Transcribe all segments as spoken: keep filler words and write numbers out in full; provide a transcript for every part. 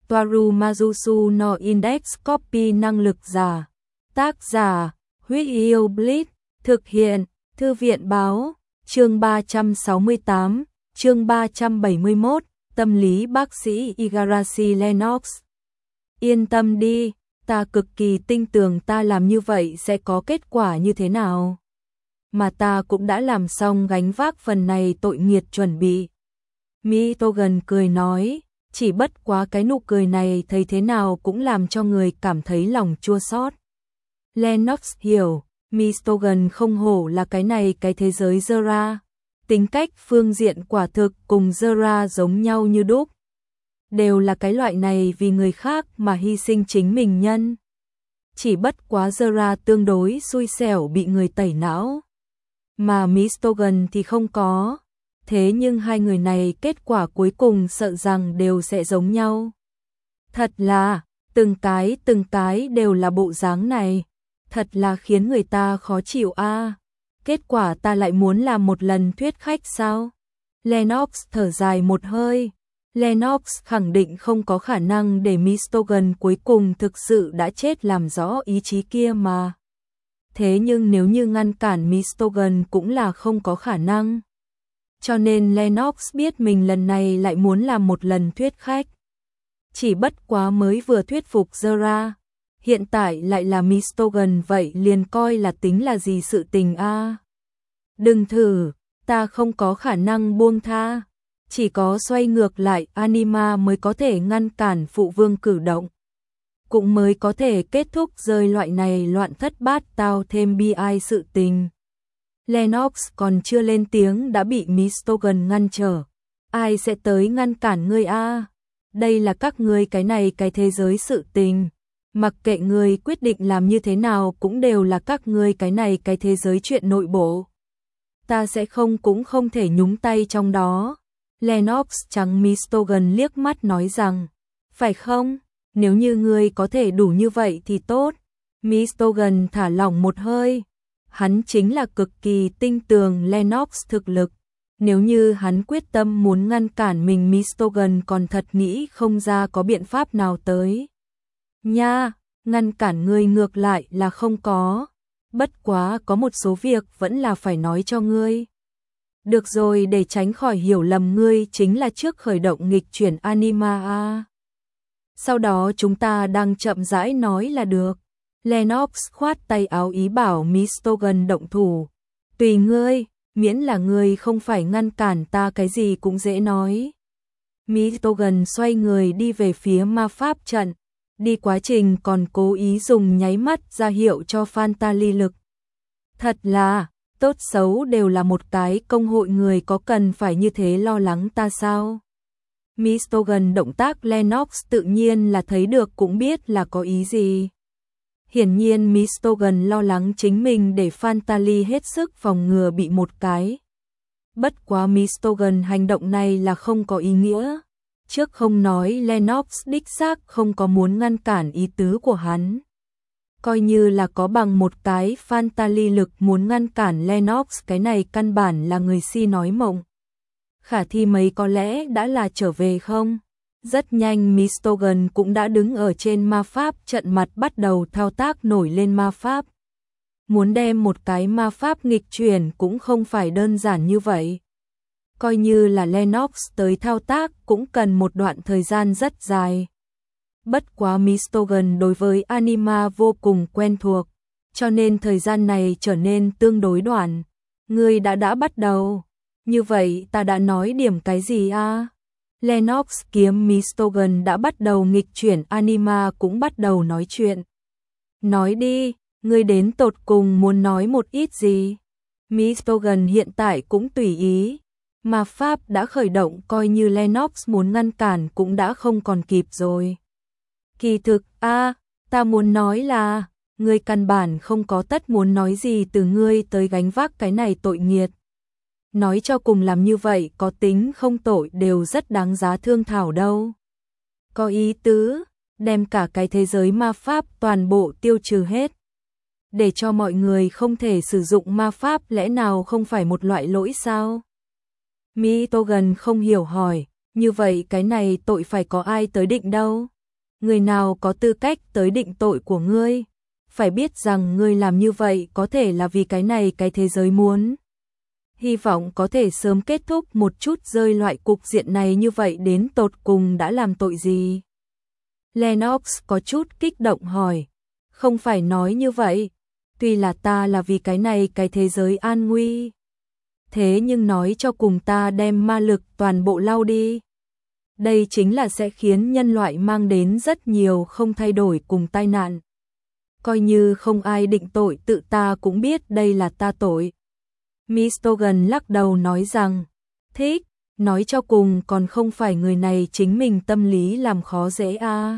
Toaru Majusu no Index Copy năng lực giả. Tác giả, Huyết Yêu Blitz, thực hiện, Thư viện báo, chương ba trăm sáu mươi tám, chương ba trăm bảy mươi mốt, tâm lý bác sĩ Igarashi Lennox. Yên tâm đi, ta cực kỳ tin tưởng ta làm như vậy sẽ có kết quả như thế nào. Mà ta cũng đã làm xong gánh vác phần này tội nghiệt chuẩn bị. Mitogen cười nói, chỉ bất quá cái nụ cười này thấy thế nào cũng làm cho người cảm thấy lòng chua xót. Lennox hiểu, Mitogen không hổ là cái này cái thế giới Zera. Tính cách phương diện quả thực cùng Zera giống nhau như đúc. Đều là cái loại này vì người khác mà hy sinh chính mình nhân. Chỉ bất quá Zera tương đối xui xẻo bị người tẩy não. Mà Mitogen thì không có. Thế nhưng hai người này kết quả cuối cùng sợ rằng đều sẽ giống nhau. Thật là, từng cái từng cái đều là bộ dáng này. Thật là khiến người ta khó chịu a. À. Kết quả ta lại muốn làm một lần thuyết khách sao? Lennox thở dài một hơi. Lennox khẳng định không có khả năng để Mitogen cuối cùng thực sự đã chết làm rõ ý chí kia mà. Thế nhưng nếu như ngăn cản Mitogen cũng là không có khả năng. Cho nên Lennox biết mình lần này lại muốn làm một lần thuyết khách. Chỉ bất quá mới vừa thuyết phục Zera. Hiện tại lại là Mitogen vậy liền coi là tính là gì sự tình a? À? Đừng thử, ta không có khả năng buông tha. Chỉ có xoay ngược lại Anima mới có thể ngăn cản phụ vương cử động. Cũng mới có thể kết thúc rơi loại này loạn thất bát tao thêm bi ai sự tình. Lennox còn chưa lên tiếng đã bị Mitogen ngăn trở. Ai sẽ tới ngăn cản ngươi a? À? Đây là các ngươi cái này cái thế giới sự tình. Mặc kệ ngươi quyết định làm như thế nào cũng đều là các ngươi cái này cái thế giới chuyện nội bộ. Ta sẽ không cũng không thể nhúng tay trong đó. Lennox trắng Mitogen liếc mắt nói rằng, phải không? Nếu như ngươi có thể đủ như vậy thì tốt. Mitogen thả lỏng một hơi. Hắn chính là cực kỳ tin tưởng Lennox thực lực. Nếu như hắn quyết tâm muốn ngăn cản mình Mitogen còn thật nghĩ không ra có biện pháp nào tới. Nha, ngăn cản ngươi ngược lại là không có. Bất quá có một số việc vẫn là phải nói cho ngươi. Được rồi, để tránh khỏi hiểu lầm, ngươi chính là trước khởi động nghịch chuyển Anima a. Sau đó chúng ta đang chậm rãi nói là được. Lennox khoát tay áo ý bảo Mitogen động thủ. Tùy ngươi, miễn là ngươi không phải ngăn cản ta cái gì cũng dễ nói. Mitogen xoay người đi về phía ma pháp trận. Đi quá trình còn cố ý dùng nháy mắt ra hiệu cho Phantaly lực. Thật là, tốt xấu đều là một cái công hội người, có cần phải như thế lo lắng ta sao? Mitogen động tác Lennox tự nhiên là thấy được cũng biết là có ý gì. Hiển nhiên Mitogen lo lắng chính mình để Phantaly hết sức phòng ngừa bị một cái. Bất quá Mitogen hành động này là không có ý nghĩa. Trước không nói Lennox đích xác không có muốn ngăn cản ý tứ của hắn. Coi như là có bằng một cái Phantaly lực muốn ngăn cản Lennox, cái này căn bản là người si nói mộng. Khả thi mấy có lẽ đã là trở về không? Rất nhanh Mitogen cũng đã đứng ở trên ma pháp trận mặt bắt đầu thao tác nổi lên ma pháp. Muốn đem một cái ma pháp nghịch chuyển cũng không phải đơn giản như vậy. Coi như là Lennox tới thao tác cũng cần một đoạn thời gian rất dài. Bất quá Mitogen đối với Anima vô cùng quen thuộc, cho nên thời gian này trở nên tương đối đoạn. Ngươi đã đã bắt đầu. Như vậy ta đã nói điểm cái gì a? À? Lennox kiếm Mitogen đã bắt đầu nghịch chuyển Anima cũng bắt đầu nói chuyện. Nói đi, ngươi đến tột cùng muốn nói một ít gì? Mitogen hiện tại cũng tùy ý. Ma pháp đã khởi động, coi như Lennox muốn ngăn cản cũng đã không còn kịp rồi. Kỳ thực, a, à, ta muốn nói là, ngươi căn bản không có tất muốn nói gì từ ngươi tới gánh vác cái này tội nghiệt. Nói cho cùng làm như vậy có tính không tội đều rất đáng giá thương thảo đâu. Có ý tứ, đem cả cái thế giới ma pháp toàn bộ tiêu trừ hết. Để cho mọi người không thể sử dụng ma pháp lẽ nào không phải một loại lỗi sao? Mitogen không hiểu hỏi, như vậy cái này tội phải có ai tới định đâu? người nào có tư cách tới định tội của ngươi? Phải biết rằng ngươi làm như vậy có thể là vì cái này cái thế giới muốn. Hy vọng có thể sớm kết thúc một chút rơi loại cục diện này như vậy đến tột cùng đã làm tội gì? Lennox có chút kích động hỏi. Không phải nói như vậy, tuy là ta là vì cái này cái thế giới an nguy. Thế nhưng nói cho cùng ta đem ma lực toàn bộ lau đi. Đây chính là sẽ khiến nhân loại mang đến rất nhiều không thay đổi cùng tai nạn. Coi như không ai định tội tự ta cũng biết đây là ta tội. Mistogan lắc đầu nói rằng, thích, nói cho cùng còn không phải người này chính mình tâm lý làm khó dễ a. À.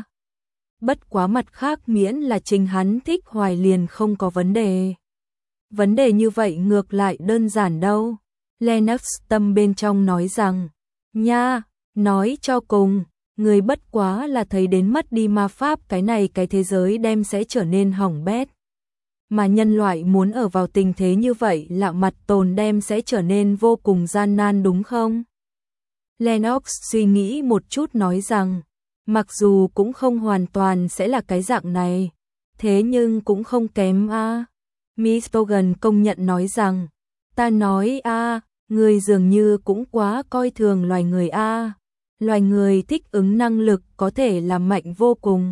Bất quá mặt khác miễn là chính hắn thích hoài liền không có vấn đề. Vấn đề như vậy ngược lại đơn giản đâu. Lennox tâm bên trong nói rằng, nha, nói cho cùng, người bất quá là thấy đến mất đi ma pháp cái này cái thế giới đem sẽ trở nên hỏng bét. Mà nhân loại muốn ở vào tình thế như vậy lạ mặt tồn đem sẽ trở nên vô cùng gian nan đúng không? Lennox suy nghĩ một chút nói rằng, mặc dù cũng không hoàn toàn sẽ là cái dạng này, thế nhưng cũng không kém a. À. Mistogan công nhận nói rằng, ta nói a, à, người dường như cũng quá coi thường loài người a. À. Loài người thích ứng năng lực có thể là mạnh vô cùng.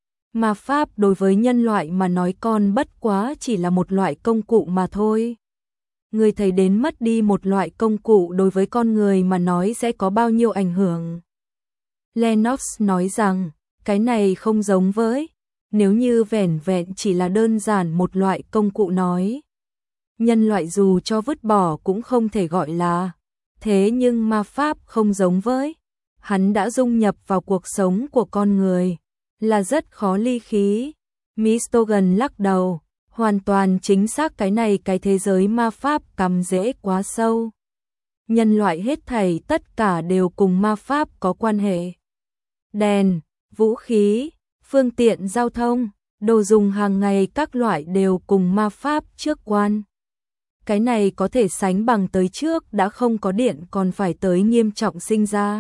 Ma pháp đối với nhân loại mà nói con bất quá chỉ là một loại công cụ mà thôi. Người thấy đến mất đi một loại công cụ đối với con người mà nói sẽ có bao nhiêu ảnh hưởng. Lennox nói rằng, cái này không giống với, nếu như vẻn vẹn chỉ là đơn giản một loại công cụ nói. Nhân loại dù cho vứt bỏ cũng không thể gọi là, thế nhưng ma pháp không giống với. Hắn đã dung nhập vào cuộc sống của con người, là rất khó ly khí. Mistogan lắc đầu, hoàn toàn chính xác cái này cái thế giới ma pháp cắm rễ quá sâu. Nhân loại hết thảy tất cả đều cùng ma pháp có quan hệ. Đèn, vũ khí, phương tiện giao thông, đồ dùng hàng ngày các loại đều cùng ma pháp trước quan. Cái này có thể sánh bằng tới trước đã không có điện còn phải tới nghiêm trọng sinh ra.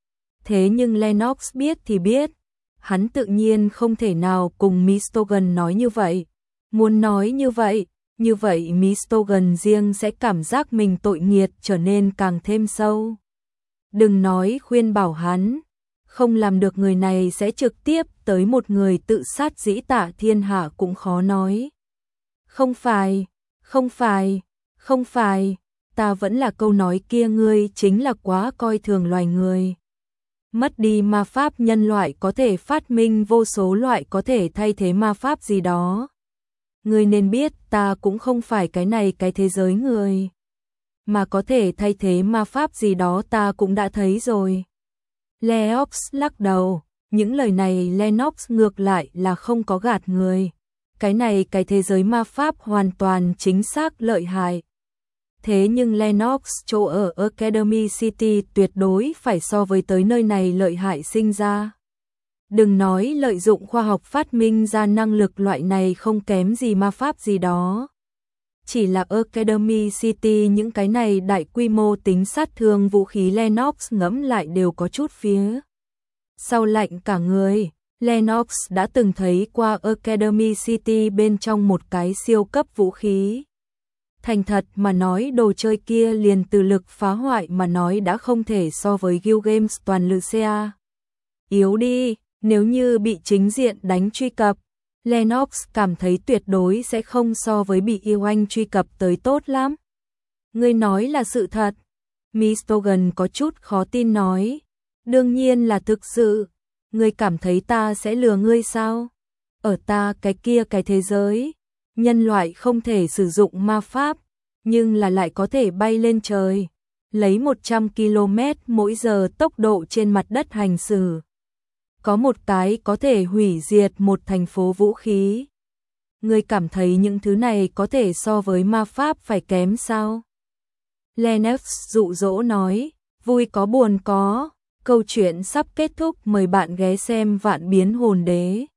Thế nhưng Lennox biết thì biết, hắn tự nhiên không thể nào cùng Mistogan nói như vậy. Muốn nói như vậy, như vậy Mistogan riêng sẽ cảm giác mình tội nghiệt trở nên càng thêm sâu. Đừng nói khuyên bảo hắn, không làm được người này sẽ trực tiếp tới một người tự sát dĩ tạ thiên hạ cũng khó nói. Không phải, không phải, không phải, ta vẫn là câu nói kia ngươi chính là quá coi thường loài người. Mất đi ma pháp nhân loại có thể phát minh vô số loại có thể thay thế ma pháp gì đó. Ngươi nên biết ta cũng không phải cái này cái thế giới người. Mà có thể thay thế ma pháp gì đó ta cũng đã thấy rồi. Lennox lắc đầu, những lời này Lennox ngược lại là không có gạt người. Cái này cái thế giới ma pháp hoàn toàn chính xác lợi hại. Thế nhưng Lennox chỗ ở Academy City tuyệt đối phải so với tới nơi này lợi hại sinh ra. Đừng nói lợi dụng khoa học phát minh ra năng lực loại này không kém gì ma pháp gì đó. Chỉ là Academy City những cái này đại quy mô tính sát thương vũ khí Lennox ngẫm lại đều có chút phía. Sau lạnh cả người, Lennox đã từng thấy qua Academy City bên trong một cái siêu cấp vũ khí. Thành thật mà nói đồ chơi kia liền từ lực phá hoại mà nói đã không thể so với Guild Games toàn Lucia. Yếu đi, nếu như bị chính diện đánh truy cập, Lennox cảm thấy tuyệt đối sẽ không so với bị yêu anh truy cập tới tốt lắm. Ngươi nói là sự thật. Mistogan có chút khó tin nói. Đương nhiên là thực sự. Ngươi cảm thấy ta sẽ lừa ngươi sao? Ở ta cái kia cái thế giới, nhân loại không thể sử dụng ma pháp, nhưng là lại có thể bay lên trời, lấy một trăm ki lô mét mỗi giờ tốc độ trên mặt đất hành xử. Có một cái có thể hủy diệt một thành phố vũ khí. Ngươi cảm thấy những thứ này có thể so với ma pháp phải kém sao? Lennox dụ dỗ nói, vui có buồn có, câu chuyện sắp kết thúc mời bạn ghé xem Vạn Biến Hồn Đế.